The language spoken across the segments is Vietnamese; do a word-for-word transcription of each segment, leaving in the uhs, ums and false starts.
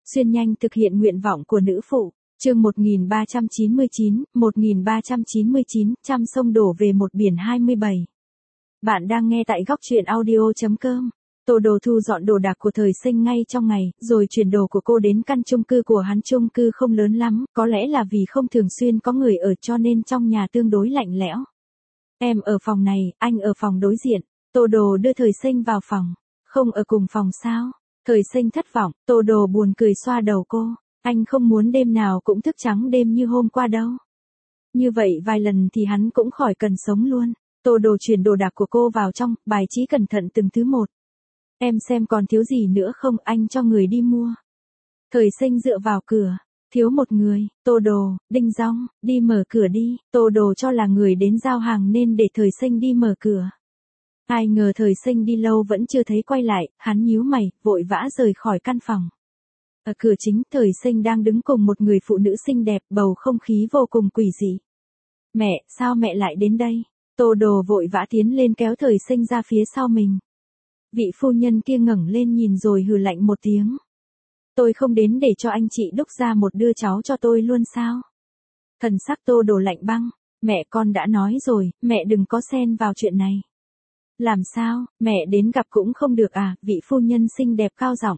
Xuyên nhanh thực hiện nguyện vọng của nữ phụ. Chương một nghìn ba trăm chín mươi chín, một nghìn ba trăm chín mươi chín, trăm sông đổ về một biển hai mươi bảy. Bạn đang nghe tại góc truyện audio chấm com. Tô Đồ thu dọn đồ đạc của Thời Sinh ngay trong ngày, rồi chuyển đồ của cô đến căn chung cư của hắn. Chung cư không lớn lắm, có lẽ là vì không thường xuyên có người ở cho nên trong nhà tương đối lạnh lẽo. Em ở phòng này, anh ở phòng đối diện. Tô Đồ đưa Thời Sinh vào phòng. Không ở cùng phòng sao? Thời Sinh thất vọng, Tô Đồ buồn cười xoa đầu cô. Anh không muốn đêm nào cũng thức trắng đêm như hôm qua đâu. Như vậy vài lần thì hắn cũng khỏi cần sống luôn. Tô Đồ chuyển đồ đạc của cô vào trong, bài trí cẩn thận từng thứ một. Em xem còn thiếu gì nữa không, anh cho người đi mua. Thời Sinh dựa vào cửa. Thiếu một người. Tô Đồ, Đinh Dong, đi mở cửa đi. Tô Đồ cho là người đến giao hàng nên để Thời Sinh đi mở cửa. Ai ngờ Thời Sinh đi lâu vẫn chưa thấy quay lại, hắn nhíu mày, vội vã rời khỏi căn phòng. Ở cửa chính, Thời Sinh đang đứng cùng một người phụ nữ xinh đẹp, bầu không khí vô cùng quỷ dị. Mẹ, sao mẹ lại đến đây? Tô Đồ vội vã tiến lên kéo Thời Sinh ra phía sau mình. Vị phu nhân kia ngẩng lên nhìn rồi hừ lạnh một tiếng. Tôi không đến để cho anh chị đúc ra một đứa cháu cho tôi luôn sao? Thần sắc Tô Đồ lạnh băng. Mẹ, con đã nói rồi, mẹ đừng có xen vào chuyện này. Làm sao, mẹ đến gặp cũng không được à? Vị phu nhân xinh đẹp cao giọng.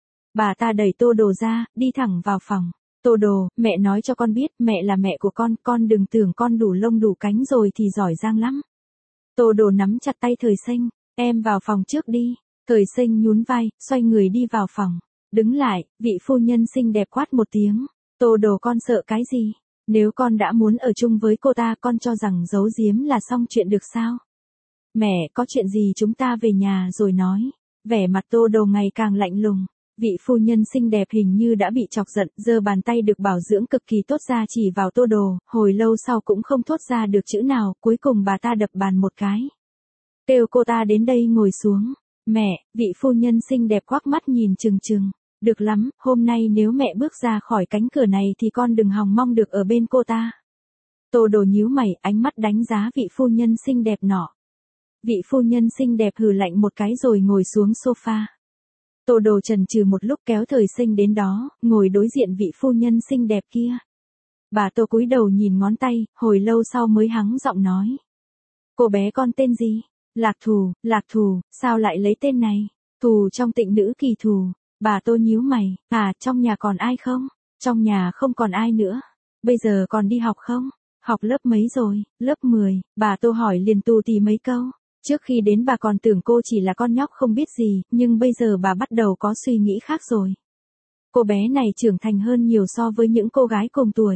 Bà ta đẩy Tô Đồ ra, đi thẳng vào phòng. Tô Đồ, mẹ nói cho con biết, mẹ là mẹ của con, con đừng tưởng con đủ lông đủ cánh rồi thì giỏi giang lắm. Tô Đồ nắm chặt tay Thời Sinh, em vào phòng trước đi. Thời Sinh nhún vai, xoay người đi vào phòng. Đứng lại, vị phu nhân xinh đẹp quát một tiếng. Tô Đồ, con sợ cái gì? Nếu con đã muốn ở chung với cô ta, con cho rằng giấu giếm là xong chuyện được sao? Mẹ, có chuyện gì chúng ta về nhà rồi nói. Vẻ mặt Tô Đồ ngày càng lạnh lùng. Vị phu nhân xinh đẹp hình như đã bị chọc giận, giơ bàn tay được bảo dưỡng cực kỳ tốt ra chỉ vào Tô Đồ, hồi lâu sau cũng không thốt ra được chữ nào, cuối cùng bà ta đập bàn một cái. Kêu cô ta đến đây ngồi xuống. Mẹ, vị phu nhân xinh đẹp quắc mắt nhìn trừng trừng. Được lắm, hôm nay nếu mẹ bước ra khỏi cánh cửa này thì con đừng hòng mong được ở bên cô ta. Tô Đồ nhíu mày, ánh mắt đánh giá vị phu nhân xinh đẹp nọ. Vị phu nhân xinh đẹp hừ lạnh một cái rồi ngồi xuống sofa. Tô Đồ chần chừ một lúc kéo Thời Sinh đến đó, ngồi đối diện vị phu nhân xinh đẹp kia. Bà Tô cúi đầu nhìn ngón tay, hồi lâu sau mới hắng giọng nói. Cô bé con tên gì? Lạc Thù, Lạc Thù, sao lại lấy tên này? Thù trong Tịnh Nữ Kỳ Thù. Bà Tô nhíu mày, à, trong nhà còn ai không? Trong nhà không còn ai nữa. Bây giờ còn đi học không? Học lớp mấy rồi? Lớp mười, bà Tô hỏi liền tù tì mấy câu. Trước khi đến bà còn tưởng cô chỉ là con nhóc không biết gì, nhưng bây giờ bà bắt đầu có suy nghĩ khác rồi. Cô bé này trưởng thành hơn nhiều so với những cô gái cùng tuổi.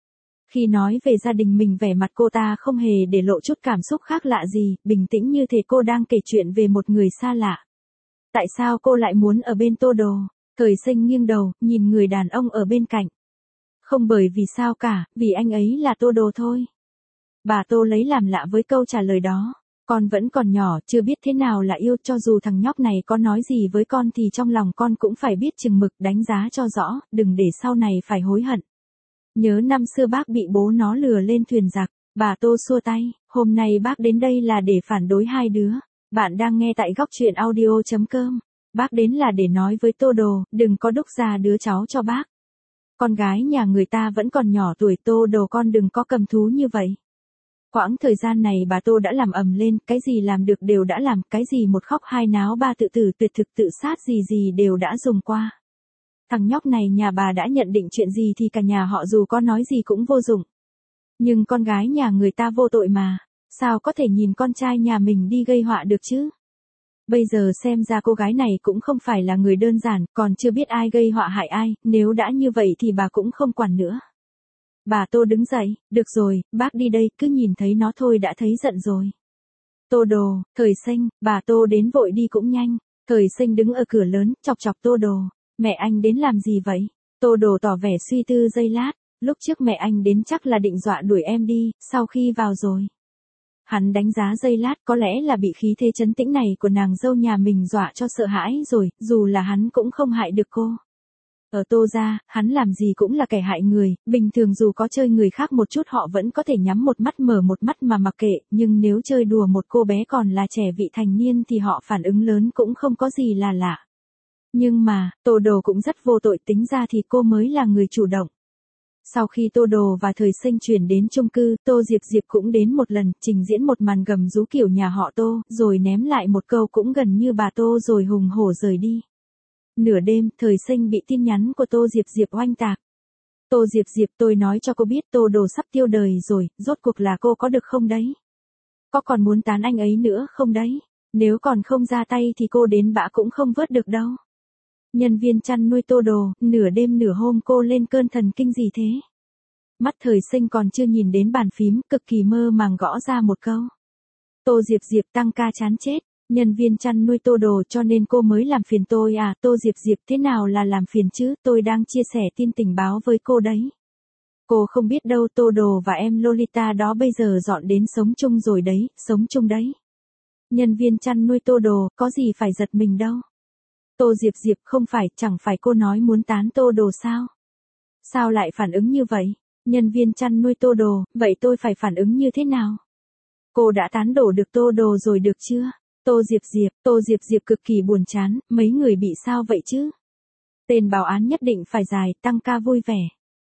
Khi nói về gia đình mình vẻ mặt cô ta không hề để lộ chút cảm xúc khác lạ gì, bình tĩnh như thể cô đang kể chuyện về một người xa lạ. Tại sao cô lại muốn ở bên Tô Đồ? Thời Sinh nghiêng đầu, nhìn người đàn ông ở bên cạnh. Không bởi vì sao cả, vì anh ấy là Tô Đồ thôi. Bà Tô lấy làm lạ với câu trả lời đó. Con vẫn còn nhỏ, chưa biết thế nào là yêu, cho dù thằng nhóc này có nói gì với con thì trong lòng con cũng phải biết chừng mực, đánh giá cho rõ, đừng để sau này phải hối hận. Nhớ năm xưa bác bị bố nó lừa lên thuyền giặc. Bà Tô xua tay, hôm nay bác đến đây là để phản đối hai đứa. Bạn đang nghe tại góc truyện audio chấm com. Bác đến là để nói với Tô Đồ, đừng có đúc ra đứa cháu cho bác. Con gái nhà người ta vẫn còn nhỏ tuổi, Tô Đồ con đừng có cầm thú như vậy. Quãng thời gian này bà Tô đã làm ầm lên, cái gì làm được đều đã làm, cái gì một khóc hai náo ba tự tử tuyệt thực tự sát gì gì đều đã dùng qua. Thằng nhóc này nhà bà đã nhận định chuyện gì thì cả nhà họ dù có nói gì cũng vô dụng. Nhưng con gái nhà người ta vô tội mà, sao có thể nhìn con trai nhà mình đi gây họa được chứ? Bây giờ xem ra cô gái này cũng không phải là người đơn giản, còn chưa biết ai gây họa hại ai, nếu đã như vậy thì bà cũng không quản nữa. Bà Tô đứng dậy, được rồi, bác đi đây, cứ nhìn thấy nó thôi đã thấy giận rồi. Tô Đồ, Thời Sinh, bà Tô đến vội đi cũng nhanh. Thời Sinh đứng ở cửa lớn, chọc chọc Tô Đồ. Mẹ anh đến làm gì vậy? Tô Đồ tỏ vẻ suy tư giây lát, lúc trước mẹ anh đến chắc là định dọa đuổi em đi, sau khi vào rồi. Hắn đánh giá giây lát, có lẽ là bị khí thế trấn tĩnh này của nàng dâu nhà mình dọa cho sợ hãi rồi, dù là hắn cũng không hại được cô. Ở Tô gia, hắn làm gì cũng là kẻ hại người, bình thường dù có chơi người khác một chút họ vẫn có thể nhắm một mắt mở một mắt mà mặc kệ, nhưng nếu chơi đùa một cô bé còn là trẻ vị thành niên thì họ phản ứng lớn cũng không có gì là lạ. Nhưng mà, Tô Đồ cũng rất vô tội, tính ra thì cô mới là người chủ động. Sau khi Tô Đồ và Thời Sinh chuyển đến chung cư, Tô Diệp Diệp cũng đến một lần, trình diễn một màn gầm rú kiểu nhà họ Tô, rồi ném lại một câu cũng gần như bà Tô rồi hùng hổ rời đi. Nửa đêm, Thời Sinh bị tin nhắn của Tô Diệp Diệp oanh tạc. Tô Diệp Diệp, tôi nói cho cô biết Tô Đồ sắp tiêu đời rồi, rốt cuộc là cô có được không đấy? Có còn muốn tán anh ấy nữa không đấy? Nếu còn không ra tay thì cô đến bã cũng không vớt được đâu. Nhân viên chăn nuôi Tô Đồ, nửa đêm nửa hôm cô lên cơn thần kinh gì thế? Mắt Thời Sinh còn chưa nhìn đến bàn phím, cực kỳ mơ màng gõ ra một câu. Tô Diệp Diệp, tăng ca chán chết. Nhân viên chăn nuôi Tô Đồ, cho nên cô mới làm phiền tôi à? Tô Diệp Diệp, thế nào là làm phiền chứ, tôi đang chia sẻ tin tình báo với cô đấy. Cô không biết đâu, Tô Đồ và em Lolita đó bây giờ dọn đến sống chung rồi đấy, sống chung đấy. Nhân viên chăn nuôi Tô Đồ, có gì phải giật mình đâu. Tô Diệp Diệp, không phải, chẳng phải cô nói muốn tán Tô Đồ sao? Sao lại phản ứng như vậy? Nhân viên chăn nuôi Tô Đồ, vậy tôi phải phản ứng như thế nào? Cô đã tán đổ được Tô Đồ rồi được chưa? Tô Diệp Diệp, Tô Diệp Diệp cực kỳ buồn chán, mấy người bị sao vậy chứ? Tên báo án nhất định phải dài, tăng ca vui vẻ.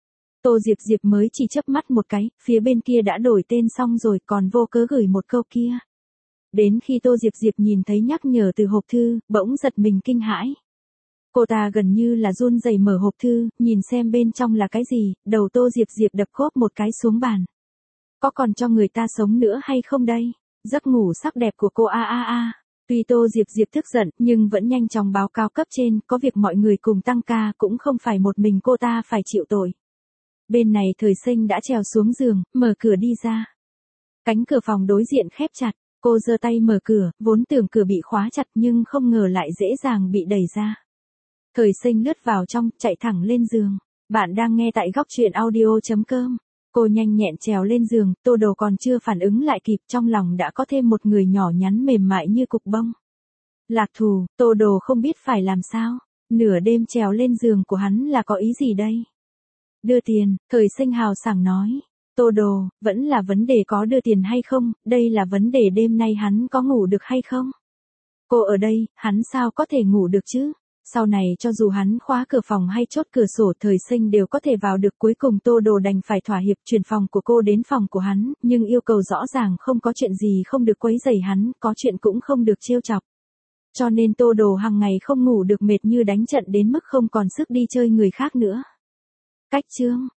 Tô Diệp Diệp mới chỉ chớp mắt một cái, phía bên kia đã đổi tên xong rồi, còn vô cớ gửi một câu kia. Đến khi Tô Diệp Diệp nhìn thấy nhắc nhở từ hộp thư, bỗng giật mình kinh hãi. Cô ta gần như là run rẩy mở hộp thư, nhìn xem bên trong là cái gì, đầu Tô Diệp Diệp đập khốp một cái xuống bàn. Có còn cho người ta sống nữa hay không đây? Giấc ngủ sắc đẹp của cô a a a. Tuy Tô Diệp Diệp tức giận, nhưng vẫn nhanh chóng báo cáo cấp trên, có việc mọi người cùng tăng ca, cũng không phải một mình cô ta phải chịu tội. Bên này Thời Sinh đã trèo xuống giường, mở cửa đi ra. Cánh cửa phòng đối diện khép chặt, cô giơ tay mở cửa, vốn tưởng cửa bị khóa chặt nhưng không ngờ lại dễ dàng bị đẩy ra. Thời Sinh lướt vào trong, chạy thẳng lên giường. Bạn đang nghe tại góc truyện audio chấm com. Cô nhanh nhẹn trèo lên giường, Tô Đồ còn chưa phản ứng lại kịp, trong lòng đã có thêm một người nhỏ nhắn mềm mại như cục bông. Lạc Thù, Tô Đồ không biết phải làm sao. Nửa đêm trèo lên giường của hắn là có ý gì đây? Đưa tiền, Thời Sinh hào sảng nói. Tô Đồ, vẫn là vấn đề có đưa tiền hay không, đây là vấn đề đêm nay hắn có ngủ được hay không? Cô ở đây, hắn sao có thể ngủ được chứ? Sau này cho dù hắn khóa cửa phòng hay chốt cửa sổ, Thời Sinh đều có thể vào được. Cuối cùng Tô Đồ đành phải thỏa hiệp, chuyển phòng của cô đến phòng của hắn, nhưng yêu cầu rõ ràng, không có chuyện gì không được quấy rầy hắn, có chuyện cũng không được trêu chọc. Cho nên Tô Đồ hàng ngày không ngủ được, mệt như đánh trận đến mức không còn sức đi chơi người khác nữa. Cách chương